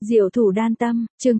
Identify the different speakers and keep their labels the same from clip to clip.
Speaker 1: Diệu thủ đan tâm, chương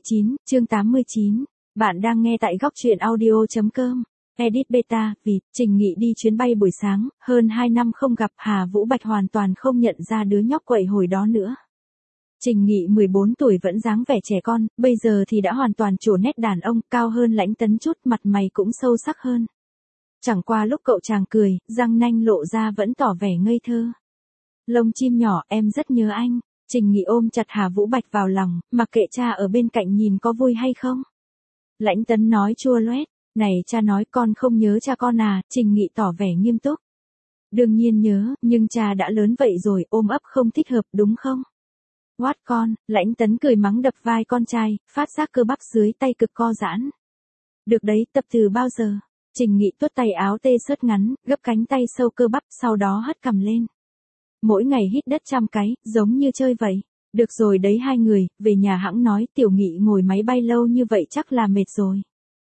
Speaker 1: 89. Bạn đang nghe tại góc truyện audio.com. Edit beta, vì Trình Nghị đi chuyến bay buổi sáng, hơn 2 năm không gặp, Hà Vũ Bạch hoàn toàn không nhận ra đứa nhóc quậy hồi đó nữa. Trình Nghị 14 tuổi vẫn dáng vẻ trẻ con, bây giờ thì đã hoàn toàn trổ nét đàn ông, cao hơn Lãnh Tấn chút, mặt mày cũng sâu sắc hơn. Chẳng qua lúc cậu chàng cười, răng nanh lộ ra vẫn tỏ vẻ ngây thơ. Lông chim nhỏ, em rất nhớ anh. Trình Nghị ôm chặt Hà Vũ Bạch vào lòng, mặc kệ cha ở bên cạnh nhìn có vui hay không. Lãnh Tấn nói chua loét, này cha nói con không nhớ cha con à, Trình Nghị tỏ vẻ nghiêm túc. Đương nhiên nhớ, nhưng cha đã lớn vậy rồi, ôm ấp không thích hợp đúng không? What con, Lãnh Tấn cười mắng đập vai con trai, phát giác cơ bắp dưới tay cực co giãn. Được đấy, tập từ bao giờ? Trình Nghị tuốt tay áo tê sớt ngắn, gấp cánh tay sâu cơ bắp, sau đó hất cằm lên. Mỗi ngày hít đất 100 cái, giống như chơi vậy. Được rồi đấy hai người, về nhà hẵng nói, Tiểu Nghị ngồi máy bay lâu như vậy chắc là mệt rồi.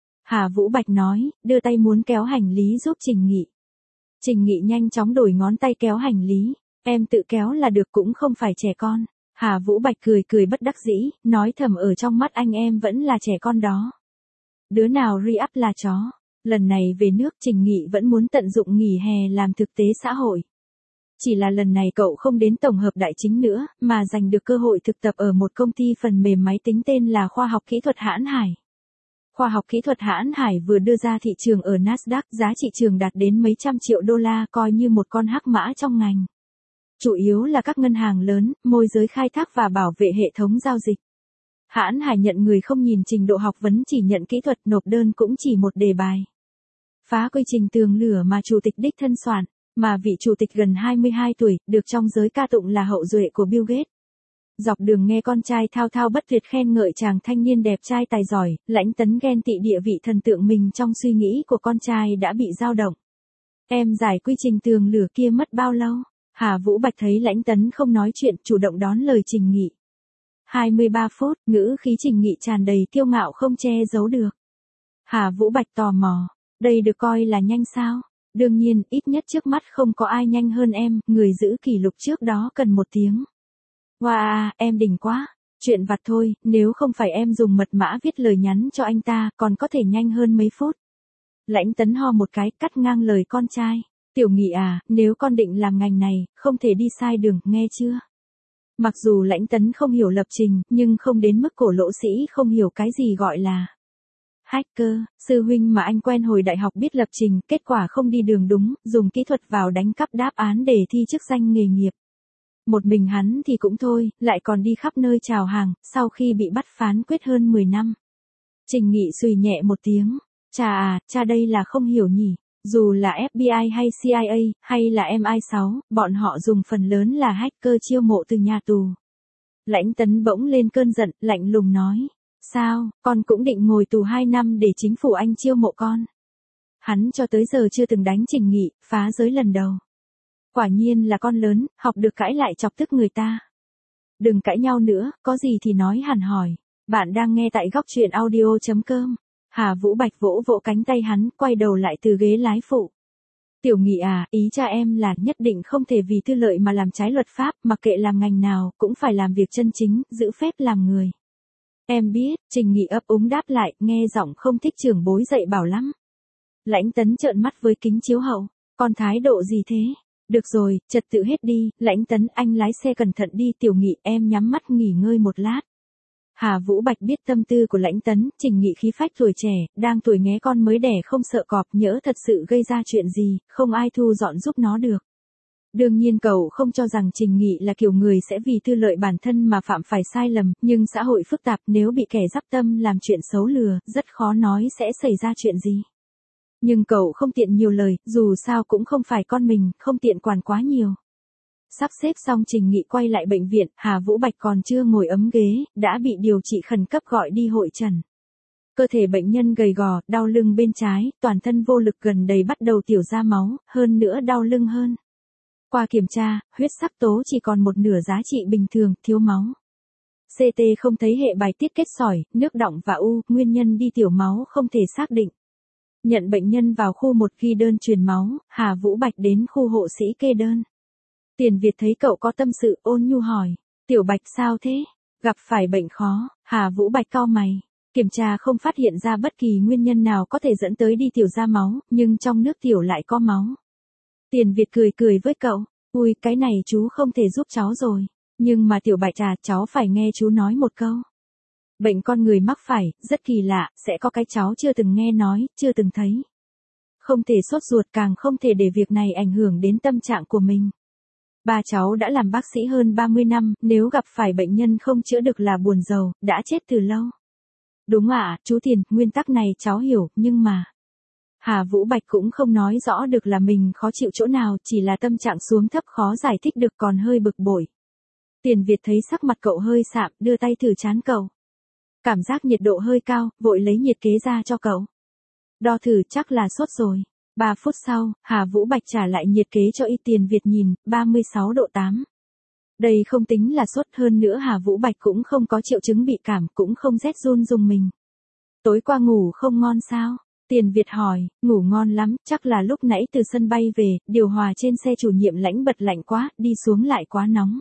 Speaker 1: Hà Vũ Bạch nói, đưa tay muốn kéo hành lý giúp Trình Nghị. Trình Nghị nhanh chóng đổi ngón tay kéo hành lý, em tự kéo là được, cũng không phải trẻ con. Hà Vũ Bạch cười bất đắc dĩ, nói thầm ở trong mắt anh em vẫn là trẻ con đó. Đứa nào re-up là chó. Lần này về nước, Trình Nghị vẫn muốn tận dụng nghỉ hè làm thực tế xã hội. Chỉ là lần này cậu không đến tổng hợp đại chính nữa, mà giành được cơ hội thực tập ở một công ty phần mềm máy tính tên là Khoa học Kỹ thuật Hãn Hải. Khoa học Kỹ thuật Hãn Hải vừa đưa ra thị trường ở Nasdaq, giá thị trường đạt đến mấy trăm triệu đô la, coi như một con hắc mã trong ngành. Chủ yếu là các ngân hàng lớn, môi giới khai thác và bảo vệ hệ thống giao dịch. Hãn Hải nhận người không nhìn trình độ học vấn, chỉ nhận kỹ thuật, nộp đơn cũng chỉ một đề bài. Phá quy trình tường lửa mà chủ tịch đích thân soạn. Mà vị chủ tịch gần 22 tuổi, được trong giới ca tụng là hậu duệ của Bill Gates. Dọc đường nghe con trai thao thao bất tuyệt khen ngợi chàng thanh niên đẹp trai tài giỏi, Lãnh Tấn ghen tị địa vị thần tượng mình trong suy nghĩ của con trai đã bị dao động. Em giải quy trình tường lửa kia mất bao lâu? Hà Vũ Bạch thấy Lãnh Tấn không nói chuyện, chủ động đón lời Trình Nghị. 23 phút, ngữ khí Trình Nghị tràn đầy kiêu ngạo không che giấu được. Hà Vũ Bạch tò mò, đây được coi là nhanh sao? Đương nhiên, ít nhất trước mắt không có ai nhanh hơn em, người giữ kỷ lục trước đó cần 1 tiếng. Wow, em đỉnh quá. Chuyện vặt thôi, nếu không phải em dùng mật mã viết lời nhắn cho anh ta, còn có thể nhanh hơn mấy phút. Lãnh Tấn ho một cái, cắt ngang lời con trai. Tiểu Nghị à, nếu con định làm ngành này, không thể đi sai đường, nghe chưa? Mặc dù Lãnh Tấn không hiểu lập trình, nhưng không đến mức cổ lỗ sĩ không hiểu cái gì gọi là hacker. Sư huynh mà anh quen hồi đại học biết lập trình, kết quả không đi đường đúng, dùng kỹ thuật vào đánh cắp đáp án để thi chức danh nghề nghiệp. Một mình hắn thì cũng thôi, lại còn đi khắp nơi chào hàng, sau khi bị bắt phán quyết hơn 10 năm. Trình Nghị xùy nhẹ một tiếng, cha đây là không hiểu nhỉ, dù là FBI hay CIA, hay là MI6, bọn họ dùng phần lớn là hacker chiêu mộ từ nhà tù. Lãnh Tấn bỗng lên cơn giận, lạnh lùng nói. Sao, con cũng định ngồi tù 2 năm để chính phủ Anh chiêu mộ con? Hắn cho tới giờ chưa từng đánh Trình Nghị, phá giới lần đầu. Quả nhiên là con lớn, học được cãi lại chọc tức người ta. Đừng cãi nhau nữa, có gì thì nói hẳn hỏi. Bạn đang nghe tại góc truyện audio.com. Hà Vũ Bạch vỗ vỗ cánh tay hắn, quay đầu lại từ ghế lái phụ. Tiểu Nghị à, ý cha em là nhất định không thể vì tư lợi mà làm trái luật pháp, mặc kệ làm ngành nào, cũng phải làm việc chân chính, giữ phép làm người. Em biết, Trình Nghị ấp úng đáp lại, nghe giọng không thích trưởng bối dạy bảo lắm. Lãnh Tấn trợn mắt với kính chiếu hậu, con thái độ gì thế? Được rồi, trật tự hết đi, Lãnh Tấn anh lái xe cẩn thận đi, Tiểu Nghị em nhắm mắt nghỉ ngơi một lát. Hà Vũ Bạch biết tâm tư của Lãnh Tấn, Trình Nghị khí phách tuổi trẻ, đang tuổi nghé con mới đẻ không sợ cọp, nhỡ thật sự gây ra chuyện gì, không ai thu dọn giúp nó được. Đương nhiên cậu không cho rằng Trình Nghị là kiểu người sẽ vì tư lợi bản thân mà phạm phải sai lầm, nhưng xã hội phức tạp, nếu bị kẻ dắp tâm làm chuyện xấu lừa, rất khó nói sẽ xảy ra chuyện gì. Nhưng cậu không tiện nhiều lời, dù sao cũng không phải con mình, không tiện quản quá nhiều. Sắp xếp xong Trình Nghị quay lại bệnh viện, Hà Vũ Bạch còn chưa ngồi ấm ghế, đã bị điều trị khẩn cấp gọi đi hội trần. Cơ thể bệnh nhân gầy gò, đau lưng bên trái, toàn thân vô lực, gần đây bắt đầu tiểu ra máu, hơn nữa đau lưng hơn. Qua kiểm tra, huyết sắc tố chỉ còn một nửa giá trị bình thường, thiếu máu. CT không thấy hệ bài tiết kết sỏi, nước đọng và u, nguyên nhân đi tiểu máu không thể xác định. Nhận bệnh nhân vào khu 1 ghi đơn truyền máu, Hà Vũ Bạch đến khu hộ sĩ kê đơn. Tiền Việt thấy cậu có tâm sự, ôn nhu hỏi, Tiểu Bạch sao thế? Gặp phải bệnh khó, Hà Vũ Bạch cau mày. Kiểm tra không phát hiện ra bất kỳ nguyên nhân nào có thể dẫn tới đi tiểu ra máu, nhưng trong nước tiểu lại có máu. Tiền Việt cười cười với cậu, ui cái này chú không thể giúp cháu rồi. Nhưng mà Tiểu Bạch à, cháu phải nghe chú nói một câu. Bệnh con người mắc phải, rất kỳ lạ, sẽ có cái cháu chưa từng nghe nói, chưa từng thấy. Không thể sốt ruột, càng không thể để việc này ảnh hưởng đến tâm trạng của mình. Ba cháu đã làm bác sĩ hơn 30 năm, nếu gặp phải bệnh nhân không chữa được là buồn rầu, đã chết từ lâu. Đúng ạ, chú Tiền, nguyên tắc này cháu hiểu, nhưng mà... Hà Vũ Bạch cũng không nói rõ được là mình khó chịu chỗ nào, chỉ là tâm trạng xuống thấp khó giải thích được còn hơi bực bội. Tiền Việt thấy sắc mặt cậu hơi sạm, đưa tay thử trán cậu. Cảm giác nhiệt độ hơi cao, vội lấy nhiệt kế ra cho cậu. Đo thử chắc là sốt rồi. 3 phút sau, Hà Vũ Bạch trả lại nhiệt kế cho y. Tiền Việt nhìn, 36 độ 8. Đây không tính là sốt, hơn nữa Hà Vũ Bạch cũng không có triệu chứng bị cảm, cũng không rét run rùng mình. Tối qua ngủ không ngon sao? Tiền Việt hỏi, ngủ ngon lắm, chắc là lúc nãy từ sân bay về, điều hòa trên xe chủ nhiệm lãnh bật lạnh quá, đi xuống lại quá nóng.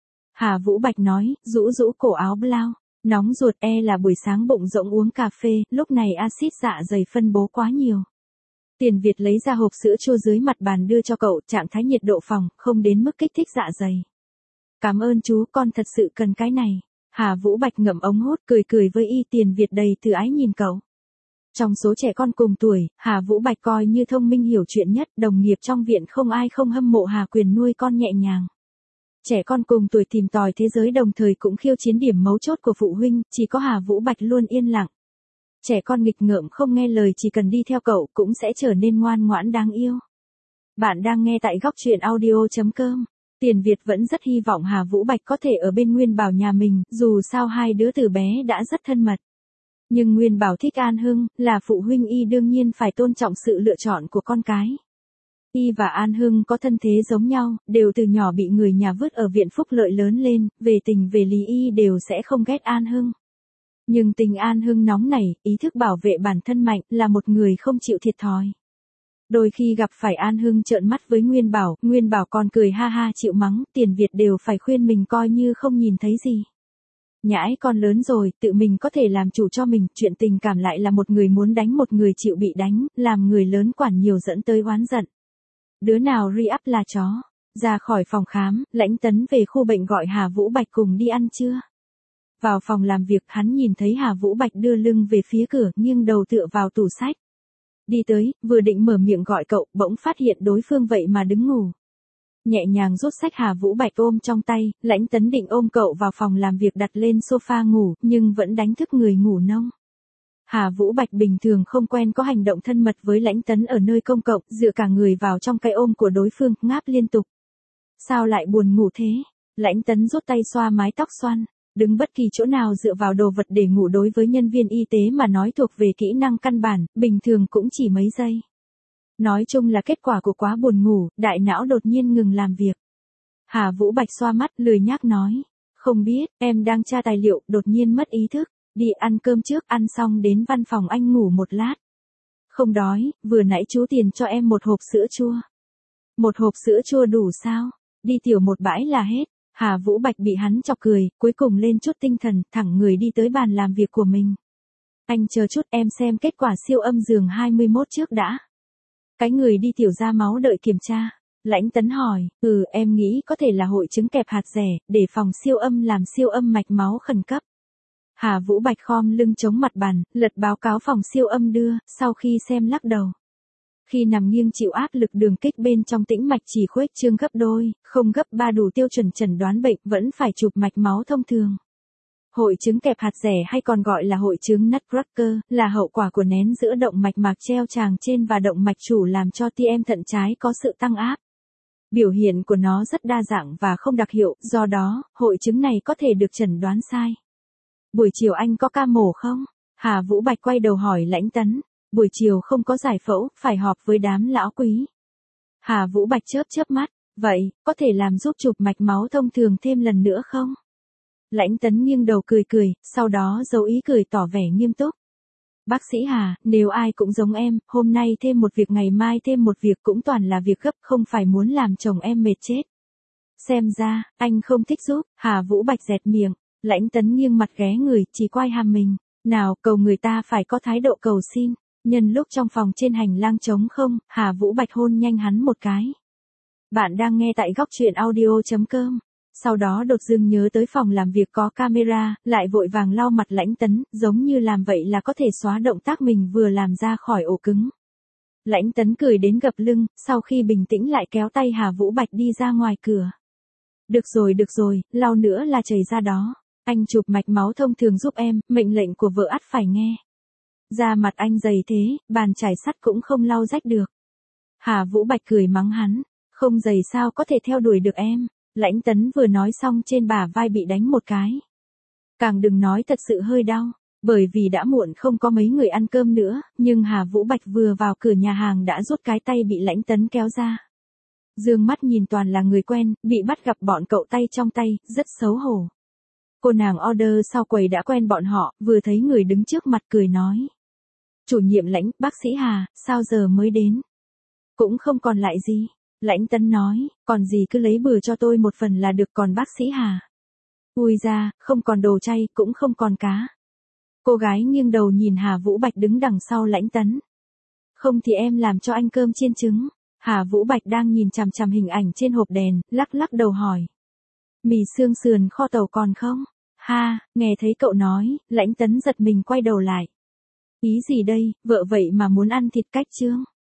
Speaker 1: Hà Vũ Bạch nói, rũ rũ cổ áo blau, nóng ruột là buổi sáng bụng rỗng uống cà phê, lúc này axit dạ dày phân bố quá nhiều. Tiền Việt lấy ra hộp sữa chua dưới mặt bàn đưa cho cậu, trạng thái nhiệt độ phòng, không đến mức kích thích dạ dày. Cảm ơn chú, con thật sự cần cái này. Hà Vũ Bạch ngậm ống hút cười cười với y. Tiền Việt đầy từ ái nhìn cậu. Trong số trẻ con cùng tuổi, Hà Vũ Bạch coi như thông minh hiểu chuyện nhất, đồng nghiệp trong viện không ai không hâm mộ Hà Quyền nuôi con nhẹ nhàng. Trẻ con cùng tuổi tìm tòi thế giới đồng thời cũng khiêu chiến điểm mấu chốt của phụ huynh, chỉ có Hà Vũ Bạch luôn yên lặng. Trẻ con nghịch ngợm không nghe lời chỉ cần đi theo cậu cũng sẽ trở nên ngoan ngoãn đáng yêu. Bạn đang nghe tại góc truyện audio.com. Tiền Việt vẫn rất hy vọng Hà Vũ Bạch có thể ở bên Nguyên Bảo nhà mình, dù sao hai đứa từ bé đã rất thân mật. Nhưng Nguyên Bảo thích An Hưng, là phụ huynh y đương nhiên phải tôn trọng sự lựa chọn của con cái. Y và An Hưng có thân thế giống nhau, đều từ nhỏ bị người nhà vứt ở viện phúc lợi lớn lên, về tình về lý y đều sẽ không ghét An Hưng. Nhưng tình An Hưng nóng nảy, ý thức bảo vệ bản thân mạnh, là một người không chịu thiệt thòi. Đôi khi gặp phải An Hưng trợn mắt với Nguyên Bảo còn cười ha ha chịu mắng, Tiền Việt đều phải khuyên mình coi như không nhìn thấy gì. Nhãi con lớn rồi, tự mình có thể làm chủ cho mình, chuyện tình cảm lại là một người muốn đánh một người chịu bị đánh, làm người lớn quản nhiều dẫn tới oán giận. Đứa nào re-up là chó. Ra khỏi phòng khám, Lãnh Tấn về khu bệnh gọi Hà Vũ Bạch cùng đi ăn trưa. Vào phòng làm việc, hắn nhìn thấy Hà Vũ Bạch đưa lưng về phía cửa, nghiêng đầu tựa vào tủ sách. Đi tới, vừa định mở miệng gọi cậu, bỗng phát hiện đối phương vậy mà đứng ngủ. Nhẹ nhàng rút sách Hà Vũ Bạch ôm trong tay, Lãnh Tấn định ôm cậu vào phòng làm việc đặt lên sofa ngủ, nhưng vẫn đánh thức người ngủ nông. Hà Vũ Bạch bình thường không quen có hành động thân mật với Lãnh Tấn ở nơi công cộng, dựa cả người vào trong cái ôm của đối phương, ngáp liên tục. Sao lại buồn ngủ thế? Lãnh Tấn rút tay xoa mái tóc xoăn. Đứng bất kỳ chỗ nào dựa vào đồ vật để ngủ đối với nhân viên y tế mà nói thuộc về kỹ năng căn bản, bình thường cũng chỉ mấy giây. Nói chung là kết quả của quá buồn ngủ, đại não đột nhiên ngừng làm việc. Hà Vũ Bạch xoa mắt, lười nhác nói. Không biết, em đang tra tài liệu, đột nhiên mất ý thức. Đi ăn cơm trước, ăn xong đến văn phòng anh ngủ một lát. Không đói, vừa nãy chú Tiền cho em một hộp sữa chua. Một hộp sữa chua đủ sao? Đi tiểu một bãi là hết. Hà Vũ Bạch bị hắn chọc cười, cuối cùng lên chút tinh thần, thẳng người đi tới bàn làm việc của mình. Anh chờ chút, em xem kết quả siêu âm giường 21 trước đã. Cái người đi tiểu ra máu đợi kiểm tra. Lãnh Tấn hỏi, em nghĩ có thể là hội chứng kẹp hạt rẻ, để phòng siêu âm làm siêu âm mạch máu khẩn cấp. Hà Vũ Bạch khom lưng chống mặt bàn, lật báo cáo phòng siêu âm đưa, sau khi xem lắc đầu. Khi nằm nghiêng chịu áp lực đường kích bên trong tĩnh mạch chỉ khuếch trương gấp đôi, không gấp 3 đủ tiêu chuẩn chẩn đoán bệnh, vẫn phải chụp mạch máu thông thường. Hội chứng kẹp hạt rẻ hay còn gọi là hội chứng Nutcracker, là hậu quả của nén giữa động mạch mạc treo tràng trên và động mạch chủ làm cho tim thận trái có sự tăng áp. Biểu hiện của nó rất đa dạng và không đặc hiệu, do đó, hội chứng này có thể được chẩn đoán sai. Buổi chiều anh có ca mổ không? Hà Vũ Bạch quay đầu hỏi Lãnh Tấn. Buổi chiều không có giải phẫu, phải họp với đám lão quý. Hà Vũ Bạch chớp mắt, vậy, có thể làm giúp chụp mạch máu thông thường thêm lần nữa không? Lãnh Tấn nghiêng đầu cười, sau đó giấu ý cười tỏ vẻ nghiêm túc. Bác sĩ Hà, nếu ai cũng giống em, hôm nay thêm một việc ngày mai thêm một việc cũng toàn là việc gấp, không phải muốn làm chồng em mệt chết. Xem ra, anh không thích giúp, Hà Vũ Bạch dẹt miệng. Lãnh Tấn nghiêng mặt ghé người, chỉ quay hàm mình. Nào, cầu người ta phải có thái độ cầu xin. Nhân lúc trong phòng trên hành lang trống không, Hà Vũ Bạch hôn nhanh hắn một cái. Bạn đang nghe tại góc truyện audio.com. Sau đó đột dưng nhớ tới phòng làm việc có camera, lại vội vàng lau mặt Lãnh Tấn, giống như làm vậy là có thể xóa động tác mình vừa làm ra khỏi ổ cứng. Lãnh Tấn cười đến gập lưng, sau khi bình tĩnh lại kéo tay Hà Vũ Bạch đi ra ngoài cửa. Được rồi, lau nữa là chảy ra đó. Anh chụp mạch máu thông thường giúp em, mệnh lệnh của vợ ắt phải nghe. Da mặt anh dày thế, bàn chải sắt cũng không lau rách được. Hà Vũ Bạch cười mắng hắn, không dày sao có thể theo đuổi được em. Lãnh Tấn vừa nói xong trên bả vai bị đánh một cái. Càng đừng nói thật sự hơi đau, bởi vì đã muộn không có mấy người ăn cơm nữa, nhưng Hà Vũ Bạch vừa vào cửa nhà hàng đã rút cái tay bị Lãnh Tấn kéo ra. Dương mắt nhìn toàn là người quen, bị bắt gặp bọn cậu tay trong tay, rất xấu hổ. Cô nàng order sau quầy đã quen bọn họ, vừa thấy người đứng trước mặt cười nói. Chủ nhiệm Lãnh, bác sĩ Hà, sao giờ mới đến? Cũng không còn lại gì. Lãnh Tấn nói, còn gì cứ lấy bừa cho tôi một phần là được, còn bác sĩ Hà. Ui ra, không còn đồ chay, cũng không còn cá. Cô gái nghiêng đầu nhìn Hà Vũ Bạch đứng đằng sau Lãnh Tấn. Không thì em làm cho anh cơm chiên trứng. Hà Vũ Bạch đang nhìn chằm chằm hình ảnh trên hộp đèn, lắc đầu hỏi. Mì xương sườn kho tàu còn không? Ha, nghe thấy cậu nói, Lãnh Tấn giật mình quay đầu lại. Ý gì đây, vợ vậy mà muốn ăn thịt cách trương?